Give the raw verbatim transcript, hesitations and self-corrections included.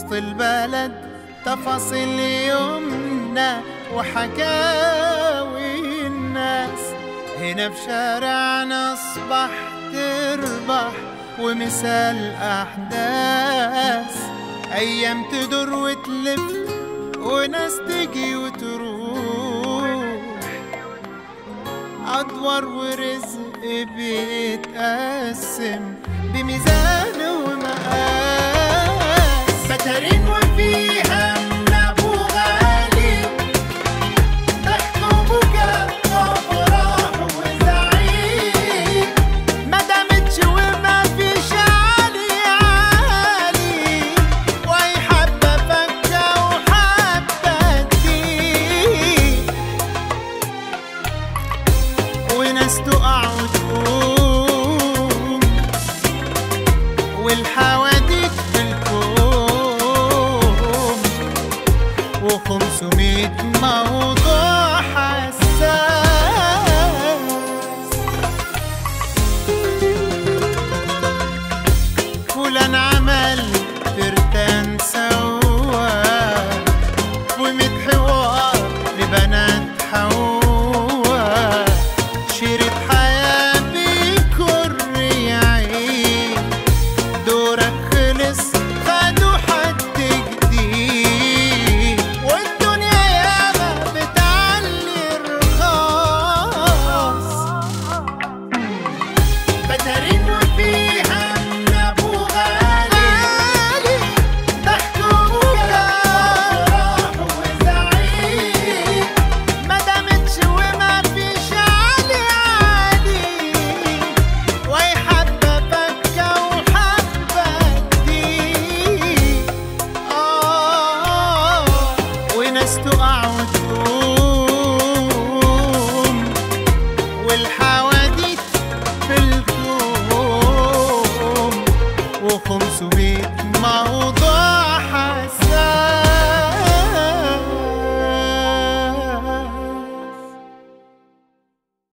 وسط البلد تفاصيل يومنا وحكاوي الناس. هنا في شارعنا أصبح تربح ومثال أحداث، أيام تدور وتلف وناس تجي وتروح، أدوار ورزق بيتقسم بميزان ومقاس. بترين وفيها من أبو غالي ضحك وبكاء وفرح وزعيق، ما دامتش وما فيش عالي عالي، وأي حبة فكة وحبة تضيق، وناس تقع وتقوم والحواديت بالكوم، وخمسمية موضوع حساس. فلان عمل ترتان سوا وميت حوار لبنات حوا، شريط حياة بكر يعيد، دورك خلص خدوا حد جديد، والدنيا ياما بتعلي الرخاص. بترين وفيها من أبو غالي ضحك وبكاء وزعيق، ما دامتش وما فيش عالي عالي، وأي حبة فكة وحبة تضيق، آه وناس تقع وتقوم